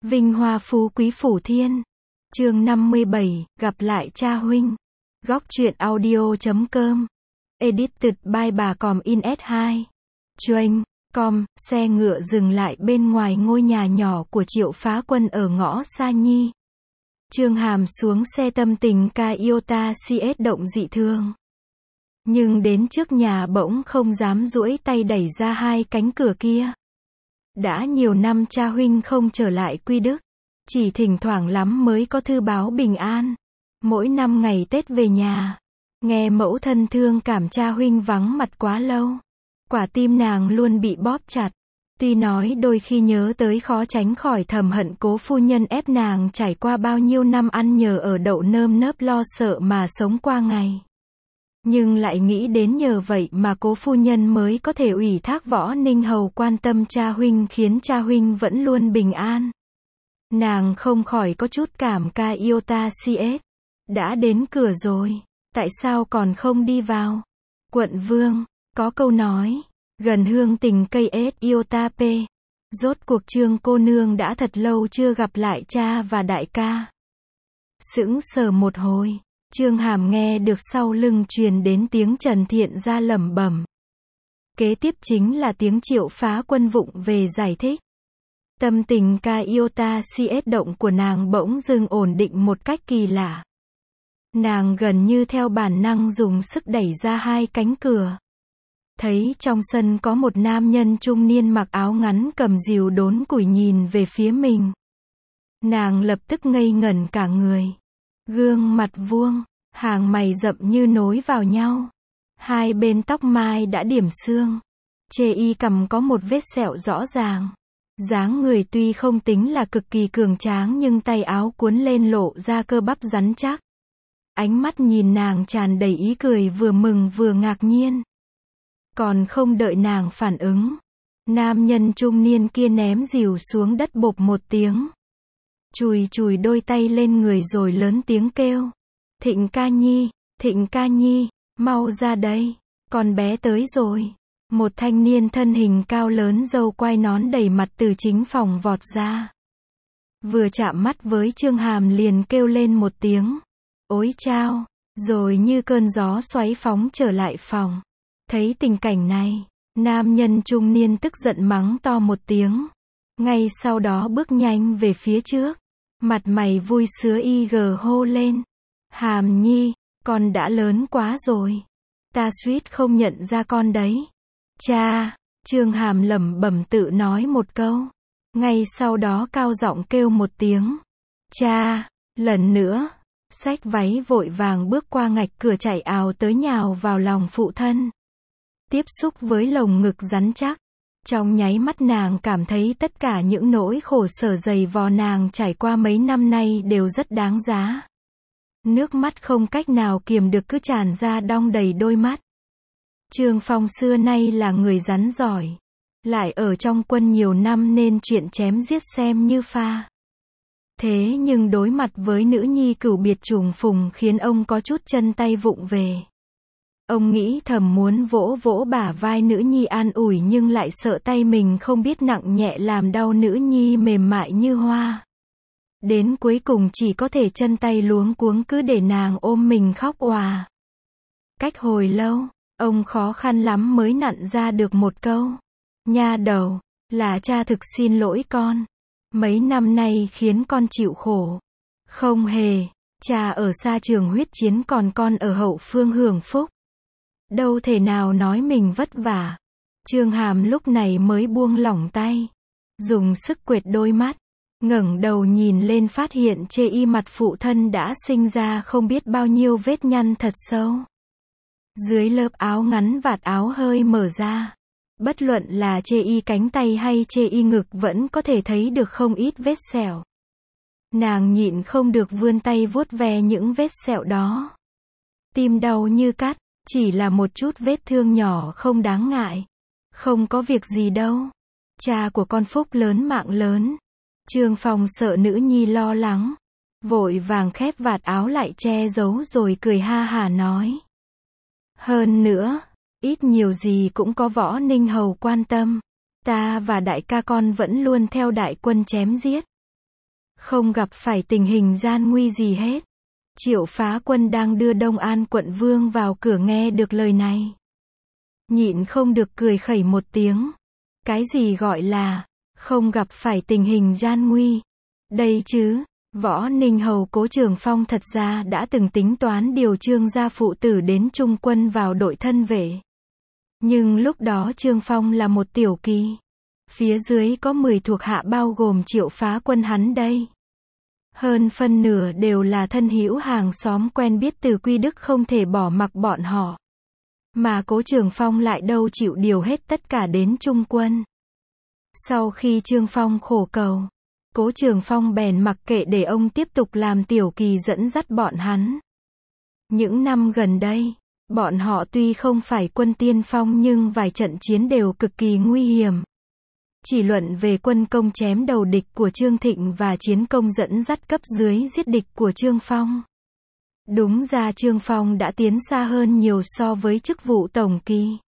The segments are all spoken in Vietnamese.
Vinh hoa phú quý phủ thiên. Chương 57, gặp lại cha huynh. Góc truyện audio.com. Edited by bà Còm in S2. Chuyên, com, xe ngựa dừng lại bên ngoài ngôi nhà nhỏ của Triệu Phá Quân ở ngõ Sa Nhi. Trương Hàm xuống xe tâm tình Toyota CS động dị thương. Nhưng đến trước nhà bỗng không dám duỗi tay đẩy ra hai cánh cửa kia. Đã nhiều năm cha huynh không trở lại Quy Đức. Chỉ thỉnh thoảng lắm mới có thư báo bình an. Mỗi năm ngày Tết về nhà. Nghe mẫu thân thương cảm cha huynh vắng mặt quá lâu. Quả tim nàng luôn bị bóp chặt. Tuy nói đôi khi nhớ tới khó tránh khỏi thầm hận cố phu nhân ép nàng trải qua bao nhiêu năm ăn nhờ ở đậu nơm nớp lo sợ mà sống qua ngày. Nhưng lại nghĩ đến nhờ vậy mà cố phu nhân mới có thể ủy thác Võ Ninh Hầu quan tâm cha huynh khiến cha huynh vẫn luôn bình an. Nàng không khỏi có chút cảm Toyota CS. Đã đến cửa rồi, tại sao còn không đi vào? Quận Vương, có câu nói, gần hương tình cây Toyota P. Rốt cuộc Trương cô nương đã thật lâu chưa gặp lại cha và đại ca. Sững sờ một hồi, Trương Hàm nghe được sau lưng truyền đến tiếng Trần Thiện ra lẩm bẩm. Kế tiếp chính là tiếng Triệu Phá Quân vụng về giải thích. Tâm tình Toyota CS động của nàng bỗng dưng ổn định một cách kỳ lạ. Nàng gần như theo bản năng dùng sức đẩy ra hai cánh cửa. Thấy trong sân có một nam nhân trung niên mặc áo ngắn cầm rìu đốn củi nhìn về phía mình. Nàng lập tức ngây ngẩn cả người. Gương mặt vuông, hàng mày rậm như nối vào nhau. Hai bên tóc mai đã điểm xương. Chê y cằm có một vết sẹo rõ ràng. Dáng người tuy không tính là cực kỳ cường tráng nhưng tay áo cuốn lên lộ ra cơ bắp rắn chắc. Ánh mắt nhìn nàng tràn đầy ý cười vừa mừng vừa ngạc nhiên. Còn không đợi nàng phản ứng, nam nhân trung niên kia ném rìu xuống đất bộp một tiếng. Chùi chùi đôi tay lên người rồi lớn tiếng kêu. Thịnh ca nhi, mau ra đây, con bé tới rồi. Một thanh niên thân hình cao lớn râu quai nón đầy mặt từ chính phòng vọt ra. Vừa chạm mắt với Trương Hàm liền kêu lên một tiếng. Ối chao, rồi như cơn gió xoáy phóng trở lại phòng. Thấy tình cảnh này, nam nhân trung niên tức giận mắng to một tiếng. Ngay sau đó bước nhanh về phía trước. Mặt mày vui sướng hô lên. Hàm nhi, con đã lớn quá rồi. Ta suýt không nhận ra con đấy. Cha, Trương Hàm lẩm bẩm tự nói một câu. Ngay sau đó cao giọng kêu một tiếng. Cha, lần nữa. Xách váy vội vàng bước qua ngạch cửa chạy ào tới nhào vào lòng phụ thân. Tiếp xúc với lồng ngực rắn chắc. Trong nháy mắt nàng cảm thấy tất cả những nỗi khổ sở dày vò nàng trải qua mấy năm nay đều rất đáng giá. Nước mắt không cách nào kiềm được cứ tràn ra đong đầy đôi mắt. Trương Phong xưa nay là người rắn giỏi. Lại ở trong quân nhiều năm nên chuyện chém giết xem như pha. Thế nhưng đối mặt với nữ nhi cửu biệt trùng phùng khiến ông có chút chân tay vụng về. Ông nghĩ thầm muốn vỗ vỗ bả vai nữ nhi an ủi nhưng lại sợ tay mình không biết nặng nhẹ làm đau nữ nhi mềm mại như hoa. Đến cuối cùng chỉ có thể chân tay luống cuống cứ để nàng ôm mình khóc òa. Cách hồi lâu, ông khó khăn lắm mới nặn ra được một câu. Nha đầu, là cha thực xin lỗi con. Mấy năm nay khiến con chịu khổ. Không hề, cha ở xa trường huyết chiến còn con ở hậu phương hưởng phúc. Đâu thể nào nói mình vất vả. Trương Hàm lúc này mới buông lỏng tay. Dùng sức quệt đôi mắt. Ngẩng đầu nhìn lên phát hiện chê y mặt phụ thân đã sinh ra không biết bao nhiêu vết nhăn thật sâu. Dưới lớp áo ngắn vạt áo hơi mở ra. Bất luận là chê y cánh tay hay chê y ngực vẫn có thể thấy được không ít vết sẹo. Nàng nhịn không được vươn tay vuốt ve những vết sẹo đó. Tim đau như cắt, chỉ là một chút vết thương nhỏ không đáng ngại. Không có việc gì đâu. Cha của con phúc lớn mạng lớn. Trương Phong sợ nữ nhi lo lắng. Vội vàng khép vạt áo lại che giấu rồi cười ha hả nói. Hơn nữa. Ít nhiều gì cũng có Võ Ninh Hầu quan tâm. Ta và đại ca con vẫn luôn theo đại quân chém giết. không gặp phải tình hình gian nguy gì hết. Triệu Phá Quân đang đưa Đông An quận vương vào cửa nghe được lời này. Nhịn không được cười khẩy một tiếng. Cái gì gọi là, không gặp phải tình hình gian nguy? Đây chứ, Võ Ninh Hầu Cố Trường Phong thật ra đã từng tính toán điều Trương gia phụ tử đến trung quân vào đội thân vệ. Nhưng lúc đó Trương Phong là một tiểu kỳ. Phía dưới có 10 thuộc hạ bao gồm Triệu Phá Quân hắn đây. Hơn phân nửa đều là thân hữu hàng xóm quen biết từ Quy Đức, không thể bỏ mặc bọn họ. Mà Cố Trường Phong lại đâu chịu điều hết tất cả đến trung quân. Sau khi Trương Phong khổ cầu, Cố Trường Phong bèn mặc kệ để ông tiếp tục làm tiểu kỳ dẫn dắt bọn hắn. Những năm gần đây, bọn họ tuy không phải quân tiên phong nhưng vài trận chiến đều cực kỳ nguy hiểm. Chỉ luận về quân công chém đầu địch của Trương Thịnh và chiến công dẫn dắt cấp dưới giết địch của Trương Phong. Đúng ra Trương Phong đã tiến xa hơn nhiều so với chức vụ tổng kỳ.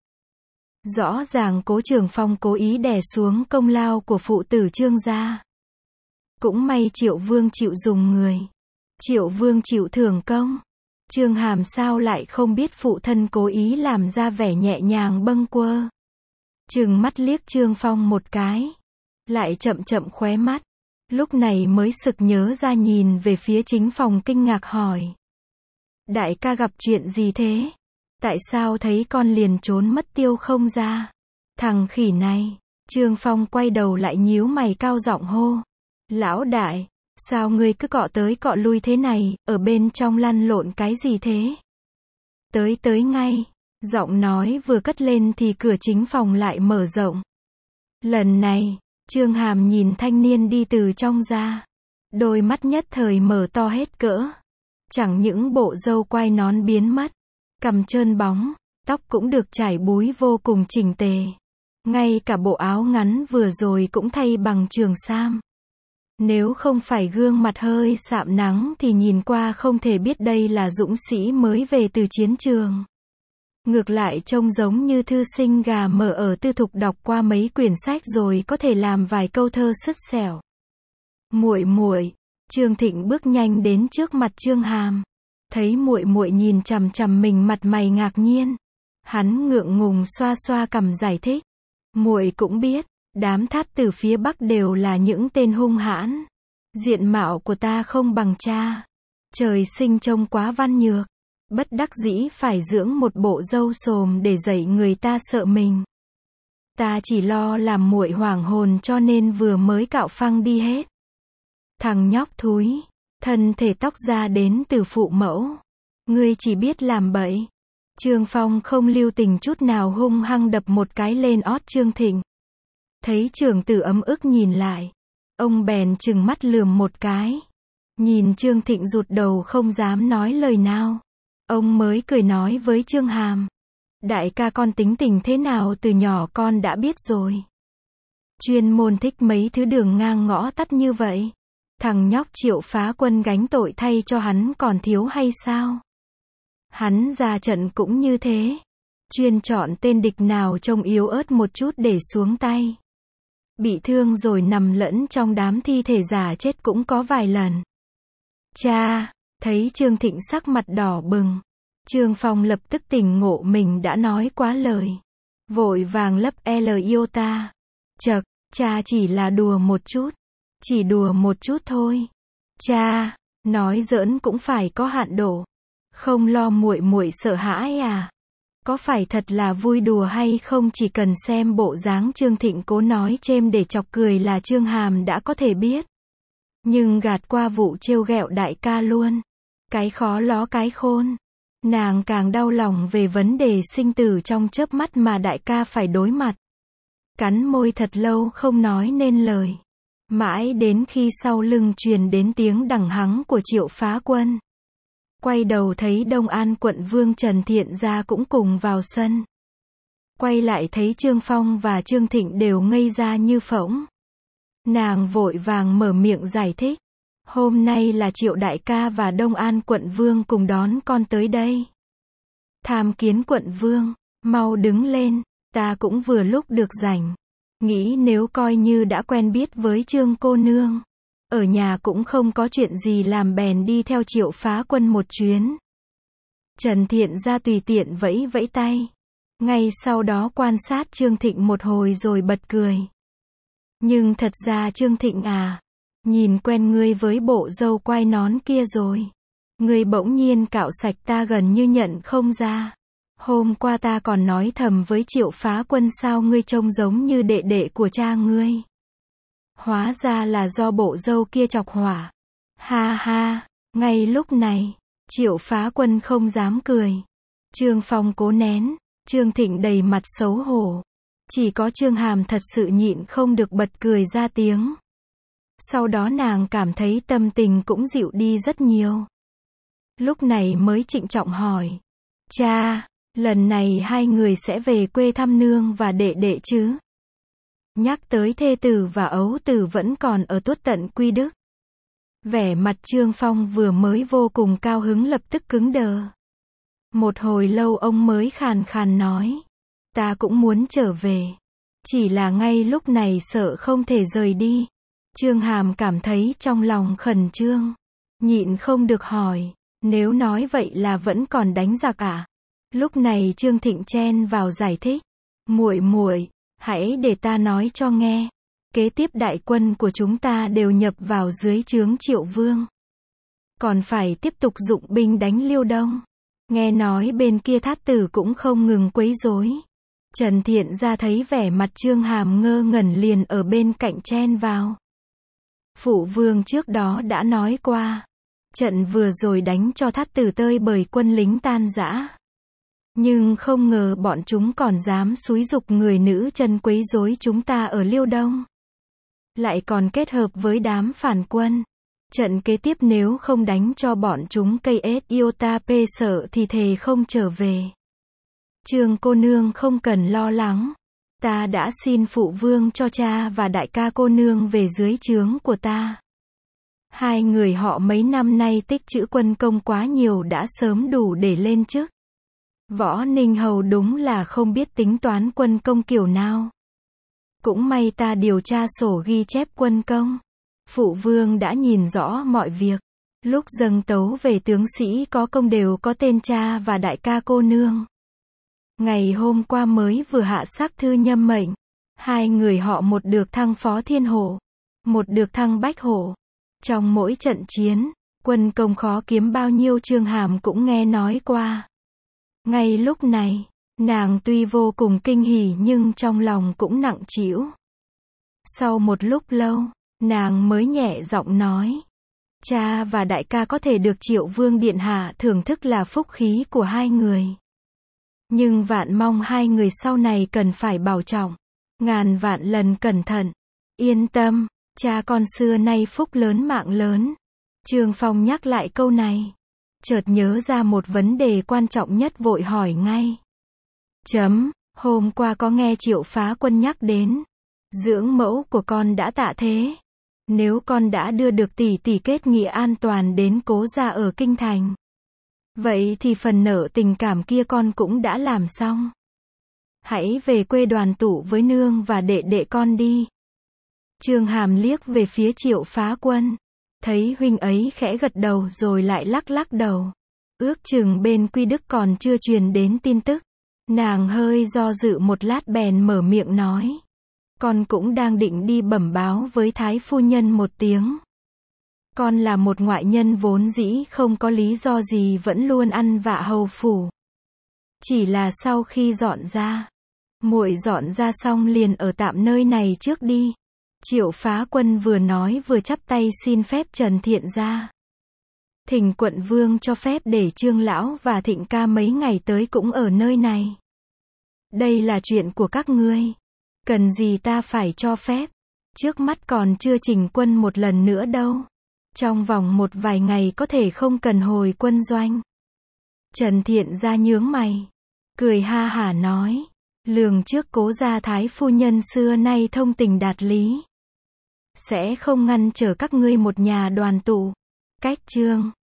Rõ ràng Cố Trường Phong cố ý đè xuống công lao của phụ tử Trương gia. Cũng may Triệu Vương chịu dùng người. Triệu Vương chịu thưởng công. Trương Hàm sao lại không biết phụ thân cố ý làm ra vẻ nhẹ nhàng bâng quơ. Trừng mắt liếc Trương Phong một cái. Lại chậm chậm khóe mắt. Lúc này mới sực nhớ ra, nhìn về phía Chính Phòng kinh ngạc hỏi. Đại ca gặp chuyện gì thế? Tại sao thấy con liền trốn mất tiêu không ra? Thằng khỉ này. Trương Phong quay đầu lại nhíu mày cao giọng hô. Lão đại, sao ngươi cứ cọ tới cọ lui thế này, ở bên trong lăn lộn cái gì thế? Tới ngay. Giọng nói vừa cất lên thì cửa chính phòng lại mở rộng. Lần này, Trương Hàm nhìn thanh niên đi từ trong ra. Đôi mắt nhất thời mở to hết cỡ. Chẳng những bộ râu quai nón biến mất, cằm trơn bóng, tóc cũng được chải búi vô cùng chỉnh tề. Ngay cả bộ áo ngắn vừa rồi cũng thay bằng trường sam. Nếu không phải gương mặt hơi sạm nắng thì nhìn qua không thể biết đây là dũng sĩ mới về từ chiến trường. Ngược lại trông giống như thư sinh gà mờ ở tư thục đọc qua mấy quyển sách rồi có thể làm vài câu thơ sứt sẻo. Muội muội. Trương Thịnh bước nhanh đến trước mặt Trương Hàm. Thấy muội muội nhìn chằm chằm mình, mặt mày ngạc nhiên. Hắn ngượng ngùng xoa xoa cằm giải thích. Muội cũng biết, đám thát từ phía Bắc đều là những tên hung hãn. Diện mạo của ta không bằng cha. Trời sinh trông quá văn nhược. Bất đắc dĩ phải dưỡng một bộ râu xồm để dạy người ta sợ mình. Ta chỉ lo làm muội hoảng hồn cho nên vừa mới cạo phăng đi hết. Thằng nhóc thúi, thân thể tóc ra đến từ phụ mẫu. Ngươi chỉ biết làm bậy. Trương Phong không lưu tình chút nào hung hăng đập một cái lên ót Trương Thịnh. Thấy trưởng tử ấm ức nhìn lại. Ông bèn trừng mắt lườm một cái. Nhìn Trương Thịnh rụt đầu không dám nói lời nào. Ông mới cười nói với Trương Hàm. Đại ca con tính tình thế nào từ nhỏ con đã biết rồi. Chuyên môn thích mấy thứ đường ngang ngõ tắt như vậy. Thằng nhóc Triệu Phá Quân gánh tội thay cho hắn còn thiếu hay sao? Hắn ra trận cũng như thế. Chuyên chọn tên địch nào trông yếu ớt một chút để xuống tay. Bị thương rồi nằm lẫn trong đám thi thể giả chết cũng có vài lần. Cha, thấy Trương Thịnh sắc mặt đỏ bừng. Trương Phong lập tức tỉnh ngộ mình đã nói quá lời. Vội vàng lấp iota. Chậc, cha chỉ là đùa một chút. Chỉ đùa một chút thôi. Cha, nói giỡn cũng phải có hạn độ. Không lo muội muội sợ hãi à? Có phải thật là vui đùa hay không, chỉ cần xem bộ dáng Trương Thịnh cố nói chêm để chọc cười là Trương Hàm đã có thể biết. Nhưng gạt qua vụ trêu ghẹo đại ca luôn. Cái khó ló cái khôn. Nàng càng đau lòng về vấn đề sinh tử trong chớp mắt mà đại ca phải đối mặt. Cắn môi thật lâu không nói nên lời. Mãi đến khi sau lưng truyền đến tiếng đằng hắng của Triệu Phá Quân. Quay đầu thấy Đông An quận vương Trần Thiện Gia cũng cùng vào sân. Quay lại thấy Trương Phong và Trương Thịnh đều ngây ra như phỗng. Nàng vội vàng mở miệng giải thích. Hôm nay là Triệu đại ca và Đông An quận vương cùng đón con tới đây. Tham kiến quận vương, mau đứng lên, ta cũng vừa lúc được rảnh. Nghĩ nếu coi như đã quen biết với Trương cô nương. ở nhà cũng không có chuyện gì làm bèn đi theo Triệu Phá Quân một chuyến. Trần Thiện Gia tùy tiện vẫy vẫy tay. Ngay sau đó quan sát Trương Thịnh một hồi rồi bật cười. Nhưng thật ra Trương Thịnh à, nhìn quen ngươi với bộ râu quai nón kia rồi. Ngươi bỗng nhiên cạo sạch ta gần như nhận không ra. Hôm qua ta còn nói thầm với Triệu Phá Quân sao ngươi trông giống như đệ đệ của cha ngươi. Hóa ra là do bộ râu kia chọc hỏa. Ha ha, ngay lúc này, Triệu Phá Quân không dám cười. Trương Phong cố nén, Trương Thịnh đầy mặt xấu hổ. Chỉ có Trương Hàm thật sự nhịn không được bật cười ra tiếng. Sau đó nàng cảm thấy tâm tình cũng dịu đi rất nhiều. Lúc này mới trịnh trọng hỏi. Cha, lần này hai người sẽ về quê thăm nương và đệ đệ chứ? Nhắc tới thê tử và ấu tử vẫn còn ở Tuất Tận Quy Đức. Vẻ mặt Trương Phong vừa mới vô cùng cao hứng lập tức cứng đờ. Một hồi lâu ông mới khàn khàn nói. Ta cũng muốn trở về. Chỉ là ngay lúc này sợ không thể rời đi. Trương Hàm cảm thấy trong lòng khẩn trương. Nhịn không được hỏi. Nếu nói vậy là vẫn còn đánh giặc à? Lúc này Trương Thịnh chen vào giải thích. Muội muội, hãy để ta nói cho nghe. Kế tiếp đại quân của chúng ta đều nhập vào dưới trướng Triệu Vương. Còn phải tiếp tục dụng binh đánh Liêu Đông. Nghe nói bên kia Thát Tử cũng không ngừng quấy rối. Trần Thiện Gia thấy vẻ mặt Trương Hàm ngơ ngẩn liền ở bên cạnh chen vào. Phụ vương trước đó đã nói qua. Trận vừa rồi đánh cho Thát Tử tơi bời quân lính tan rã. Nhưng không ngờ bọn chúng còn dám xúi giục người nữ chân quấy rối chúng ta ở Liêu Đông. Lại còn kết hợp với đám phản quân. Trận kế tiếp nếu không đánh cho bọn chúng cây ết iota p sợ thì thề không trở về. Trương cô nương không cần lo lắng. Ta đã xin phụ vương cho cha và đại ca cô nương về dưới trướng của ta. Hai người họ mấy năm nay tích trữ quân công quá nhiều đã sớm đủ để lên chức. Võ Ninh Hầu đúng là không biết tính toán quân công kiểu nào. Cũng may ta điều tra sổ ghi chép quân công. Phụ vương đã nhìn rõ mọi việc. Lúc dâng tấu về tướng sĩ có công đều có tên cha và đại ca cô nương. Ngày hôm qua mới vừa hạ sắc thư nhâm mệnh. Hai người họ một được thăng phó thiên hổ, một được thăng bách hổ. Trong mỗi trận chiến, quân công khó kiếm bao nhiêu Trương Hàm cũng nghe nói qua. Ngay lúc này, nàng tuy vô cùng kinh hỉ nhưng trong lòng cũng nặng trĩu. Sau một lúc lâu, nàng mới nhẹ giọng nói. Cha và đại ca có thể được Triệu Vương Điện Hạ thưởng thức là phúc khí của hai người. Nhưng vạn mong hai người sau này cần phải bảo trọng. Ngàn vạn lần cẩn thận. Yên tâm, cha con xưa nay phúc lớn mạng lớn. Trương Phong nhắc lại câu này. Chợt nhớ ra một vấn đề quan trọng nhất vội hỏi ngay. Hôm qua có nghe Triệu Phá Quân nhắc đến. Dưỡng mẫu của con đã tạ thế. Nếu con đã đưa được tỷ tỷ kết nghĩa an toàn đến cố gia ở Kinh Thành. Vậy thì phần nợ tình cảm kia con cũng đã làm xong. Hãy về quê đoàn tụ với nương và đệ đệ con đi. Trương Hàm liếc về phía Triệu Phá Quân. Thấy huynh ấy khẽ gật đầu rồi lại lắc lắc đầu. Ước chừng bên Quy Đức còn chưa truyền đến tin tức. Nàng hơi do dự một lát bèn mở miệng nói. Con cũng đang định đi bẩm báo với Thái phu nhân một tiếng. Con là một ngoại nhân vốn dĩ không có lý do gì vẫn luôn ăn vạ hầu phủ. Chỉ là sau khi dọn ra, muội dọn ra xong liền ở tạm nơi này trước đi. Triệu Phá Quân vừa nói vừa chắp tay xin phép Trần Thiện Gia. Thỉnh quận vương cho phép để Trương lão và Thịnh ca mấy ngày tới cũng ở nơi này. Đây là chuyện của các ngươi. Cần gì ta phải cho phép. Trước mắt còn chưa chỉnh quân một lần nữa đâu. Trong vòng một vài ngày có thể không cần hồi quân doanh. Trần Thiện Gia nhướng mày. Cười ha hả nói. Lường trước cố gia Thái phu nhân xưa nay thông tình đạt lý. Sẽ không ngăn trở các ngươi một nhà đoàn tụ. Cách chương